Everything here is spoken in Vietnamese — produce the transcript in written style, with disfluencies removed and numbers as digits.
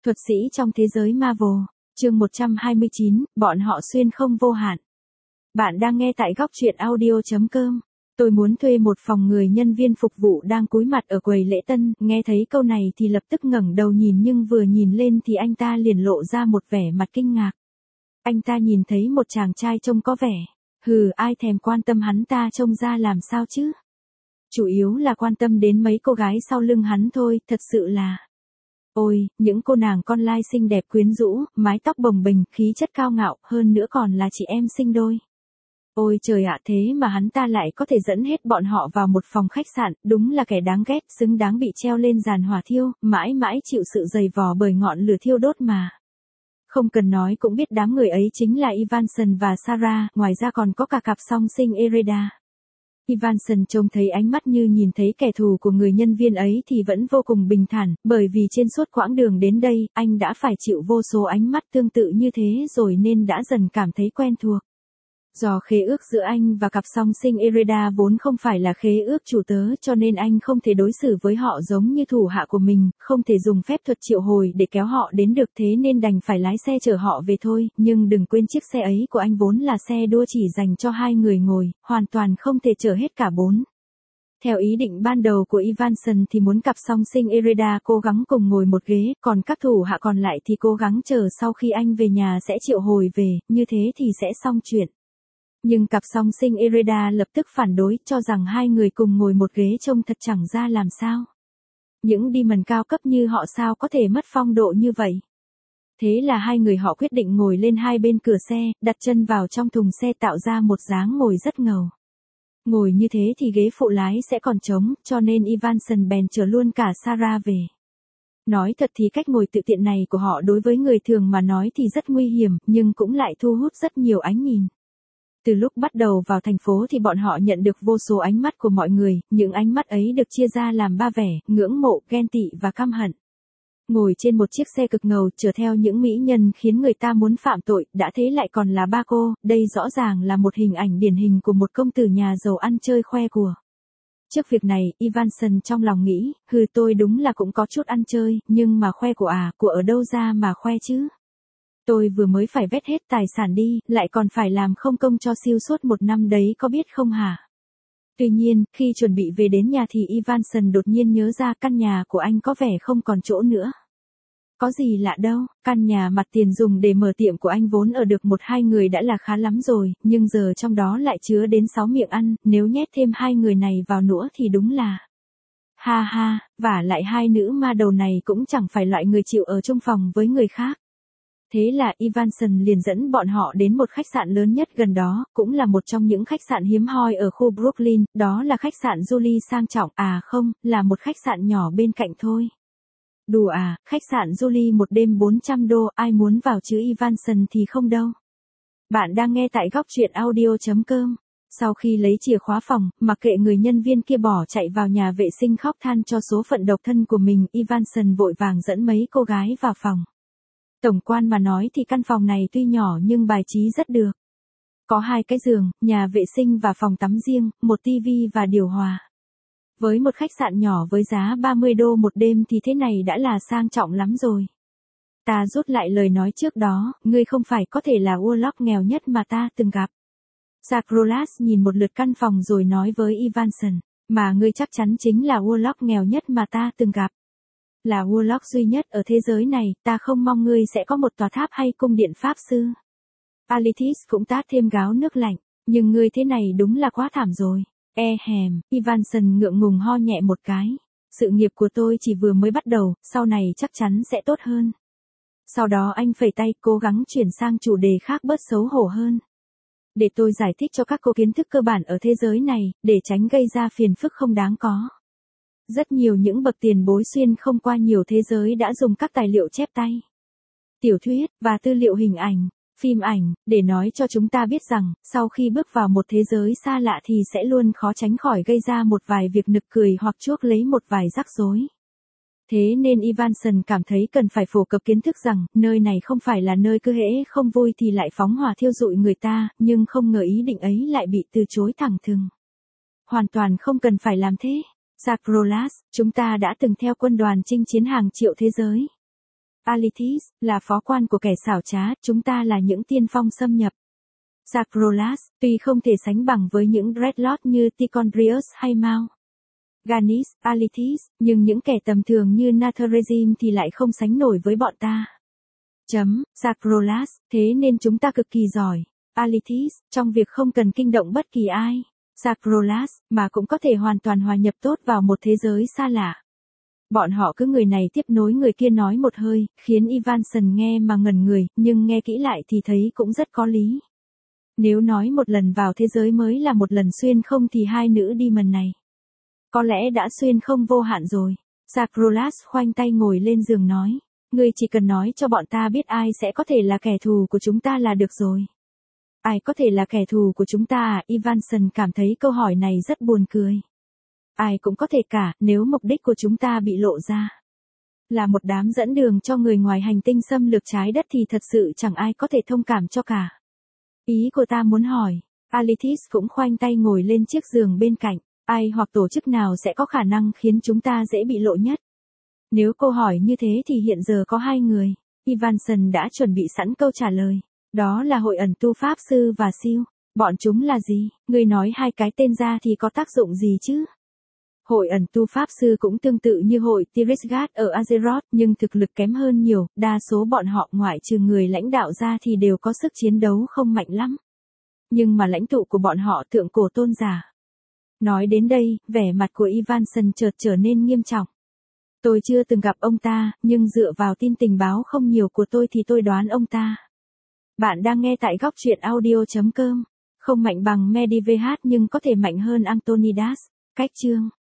Thuật sĩ trong thế giới Marvel, chương 129, bọn họ xuyên không vô hạn. Bạn đang nghe tại góc truyện audio.com. Tôi muốn thuê một phòng người nhân viên phục vụ đang cúi mặt ở quầy lễ tân, nghe thấy câu này thì lập tức ngẩng đầu nhìn nhưng vừa nhìn lên thì anh ta liền lộ ra một vẻ mặt kinh ngạc. Anh ta nhìn thấy một chàng trai trông có vẻ, ai thèm quan tâm hắn ta trông ra làm sao chứ? Chủ yếu là quan tâm đến mấy cô gái sau lưng hắn thôi, thật sự là. Ôi, những cô nàng con lai xinh đẹp quyến rũ, mái tóc bồng bềnh, khí chất cao ngạo, hơn nữa còn là chị em sinh đôi. Ôi trời ạ, thế mà hắn ta lại có thể dẫn hết bọn họ vào một phòng khách sạn, đúng là kẻ đáng ghét, xứng đáng bị treo lên giàn hỏa thiêu, mãi mãi chịu sự dày vò bởi ngọn lửa thiêu đốt mà. Không cần nói cũng biết đám người ấy chính là Evanson và Sarah, ngoài ra còn có cả cặp song sinh Ereda. Evanson trông thấy ánh mắt như nhìn thấy kẻ thù của người nhân viên ấy thì vẫn vô cùng bình thản, bởi vì trên suốt quãng đường đến đây, anh đã phải chịu vô số ánh mắt tương tự như thế rồi nên đã dần cảm thấy quen thuộc. Do khế ước giữa anh và cặp song sinh Ereda vốn không phải là khế ước chủ tớ cho nên anh không thể đối xử với họ giống như thủ hạ của mình, không thể dùng phép thuật triệu hồi để kéo họ đến được thế nên đành phải lái xe chở họ về thôi, nhưng đừng quên chiếc xe ấy của anh vốn là xe đua chỉ dành cho 2 người ngồi, hoàn toàn không thể chở hết cả 4. Theo ý định ban đầu của Evanson thì muốn cặp song sinh Ereda cố gắng cùng ngồi một ghế, còn các thủ hạ còn lại thì cố gắng chờ sau khi anh về nhà sẽ triệu hồi về, như thế thì sẽ xong chuyện. Nhưng cặp song sinh Ereda lập tức phản đối, cho rằng 2 người cùng ngồi một ghế trông thật chẳng ra làm sao. Những demon cao cấp như họ sao có thể mất phong độ như vậy. Thế là 2 người họ quyết định ngồi lên hai bên cửa xe, đặt chân vào trong thùng xe tạo ra một dáng ngồi rất ngầu. Ngồi như thế thì ghế phụ lái sẽ còn trống, cho nên Evanson bèn chở luôn cả Sarah về. Nói thật thì cách ngồi tự tiện này của họ đối với người thường mà nói thì rất nguy hiểm, nhưng cũng lại thu hút rất nhiều ánh nhìn. Từ lúc bắt đầu vào thành phố thì bọn họ nhận được vô số ánh mắt của mọi người, những ánh mắt ấy được chia ra làm 3 vẻ, ngưỡng mộ, ghen tị và căm hận. Ngồi trên một chiếc xe cực ngầu chở theo những mỹ nhân khiến người ta muốn phạm tội, đã thế lại còn là 3 cô, đây rõ ràng là một hình ảnh điển hình của một công tử nhà giàu ăn chơi khoe của. Trước việc này, Evanson trong lòng nghĩ, tôi đúng là cũng có chút ăn chơi, nhưng mà khoe của ở đâu ra mà khoe chứ? Tôi vừa mới phải vét hết tài sản đi, lại còn phải làm không công cho siêu suốt 1 năm đấy có biết không hả? Tuy nhiên, khi chuẩn bị về đến nhà thì Evanson đột nhiên nhớ ra căn nhà của anh có vẻ không còn chỗ nữa. Có gì lạ đâu, căn nhà mặt tiền dùng để mở tiệm của anh vốn ở được 1-2 người đã là khá lắm rồi, nhưng giờ trong đó lại chứa đến 6 miệng ăn, nếu nhét thêm 2 người này vào nữa thì đúng là. Ha ha, vả lại 2 nữ ma đầu này cũng chẳng phải loại người chịu ở chung phòng với người khác. Thế là Evanson liền dẫn bọn họ đến một khách sạn lớn nhất gần đó, cũng là một trong những khách sạn hiếm hoi ở khu Brooklyn, đó là khách sạn Julie sang trọng, không, là một khách sạn nhỏ bên cạnh thôi. Đùa khách sạn Julie 1 đêm 400 đô, ai muốn vào chứ Evanson thì không đâu. Bạn đang nghe tại góc truyện audio.com. Sau khi lấy chìa khóa phòng, mặc kệ người nhân viên kia bỏ chạy vào nhà vệ sinh khóc than cho số phận độc thân của mình, Evanson vội vàng dẫn mấy cô gái vào phòng. Tổng quan mà nói thì căn phòng này tuy nhỏ nhưng bài trí rất được. Có 2 cái giường, nhà vệ sinh và phòng tắm riêng, một tivi và điều hòa. Với một khách sạn nhỏ với giá 30 đô một đêm thì thế này đã là sang trọng lắm rồi. Ta rút lại lời nói trước đó, ngươi không phải có thể là Warlock nghèo nhất mà ta từng gặp. Sacrolas nhìn một lượt căn phòng rồi nói với Evanson, mà ngươi chắc chắn chính là Warlock nghèo nhất mà ta từng gặp. Là Warlock duy nhất ở thế giới này, ta không mong ngươi sẽ có một tòa tháp hay cung điện pháp sư. Alethis cũng tát thêm gáo nước lạnh, nhưng ngươi thế này đúng là quá thảm rồi. Evanson ngượng ngùng ho nhẹ một cái. Sự nghiệp của tôi chỉ vừa mới bắt đầu, sau này chắc chắn sẽ tốt hơn. Sau đó anh phẩy tay, cố gắng chuyển sang chủ đề khác bớt xấu hổ hơn. Để tôi giải thích cho các cô kiến thức cơ bản ở thế giới này, để tránh gây ra phiền phức không đáng có. Rất nhiều những bậc tiền bối xuyên không qua nhiều thế giới đã dùng các tài liệu chép tay, tiểu thuyết, và tư liệu hình ảnh, phim ảnh, để nói cho chúng ta biết rằng, sau khi bước vào một thế giới xa lạ thì sẽ luôn khó tránh khỏi gây ra một vài việc nực cười hoặc chuốc lấy một vài rắc rối. Thế nên Evanson cảm thấy cần phải phổ cập kiến thức rằng, nơi này không phải là nơi cứ hễ không vui thì lại phóng hỏa thiêu rụi người ta, nhưng không ngờ ý định ấy lại bị từ chối thẳng thừng. Hoàn toàn không cần phải làm thế. Sacrolas, chúng ta đã từng theo quân đoàn chinh chiến hàng triệu thế giới. Alethis, là phó quan của kẻ xảo trá, chúng ta là những tiên phong xâm nhập. Zagreus, tuy không thể sánh bằng với những Dreadlord như Tichondrius hay Mao Ganis, Alethis, nhưng những kẻ tầm thường như Natharazim thì lại không sánh nổi với bọn ta. Zagreus, thế nên chúng ta cực kỳ giỏi. Alethis, trong việc không cần kinh động bất kỳ ai. Zagreus, mà cũng có thể hoàn toàn hòa nhập tốt vào một thế giới xa lạ. Bọn họ cứ người này tiếp nối người kia nói một hơi, khiến Ivanson nghe mà ngẩn người, nhưng nghe kỹ lại thì thấy cũng rất có lý. Nếu nói một lần vào thế giới mới là một lần xuyên không thì hai nữ demon này có lẽ đã xuyên không vô hạn rồi. Zagreus khoanh tay ngồi lên giường nói. Ngươi chỉ cần nói cho bọn ta biết ai sẽ có thể là kẻ thù của chúng ta là được rồi. Ai có thể là kẻ thù của chúng ta à? Ivanson cảm thấy câu hỏi này rất buồn cười. Ai cũng có thể cả, nếu mục đích của chúng ta bị lộ ra là một đám dẫn đường cho người ngoài hành tinh xâm lược trái đất thì thật sự chẳng ai có thể thông cảm cho cả. Ý của ta muốn hỏi, Alethis cũng khoanh tay ngồi lên chiếc giường bên cạnh, ai hoặc tổ chức nào sẽ có khả năng khiến chúng ta dễ bị lộ nhất? Nếu câu hỏi như thế thì hiện giờ có hai người. Ivanson đã chuẩn bị sẵn câu trả lời. Đó là hội ẩn tu pháp sư và siêu. Bọn chúng là gì? Người nói hai cái tên ra thì có tác dụng gì chứ? Hội ẩn tu pháp sư cũng tương tự như hội Tirisgat ở Azeroth, nhưng thực lực kém hơn nhiều, đa số bọn họ ngoại trừ người lãnh đạo ra thì đều có sức chiến đấu không mạnh lắm. Nhưng mà lãnh tụ của bọn họ thượng cổ tôn giả. Nói đến đây, vẻ mặt của Ivanson chợt trở nên nghiêm trọng. Tôi chưa từng gặp ông ta, nhưng dựa vào tin tình báo không nhiều của tôi thì tôi đoán ông ta. Bạn đang nghe tại góc truyện audio.com. Không mạnh bằng Medivh nhưng có thể mạnh hơn Antonidas. Cách chương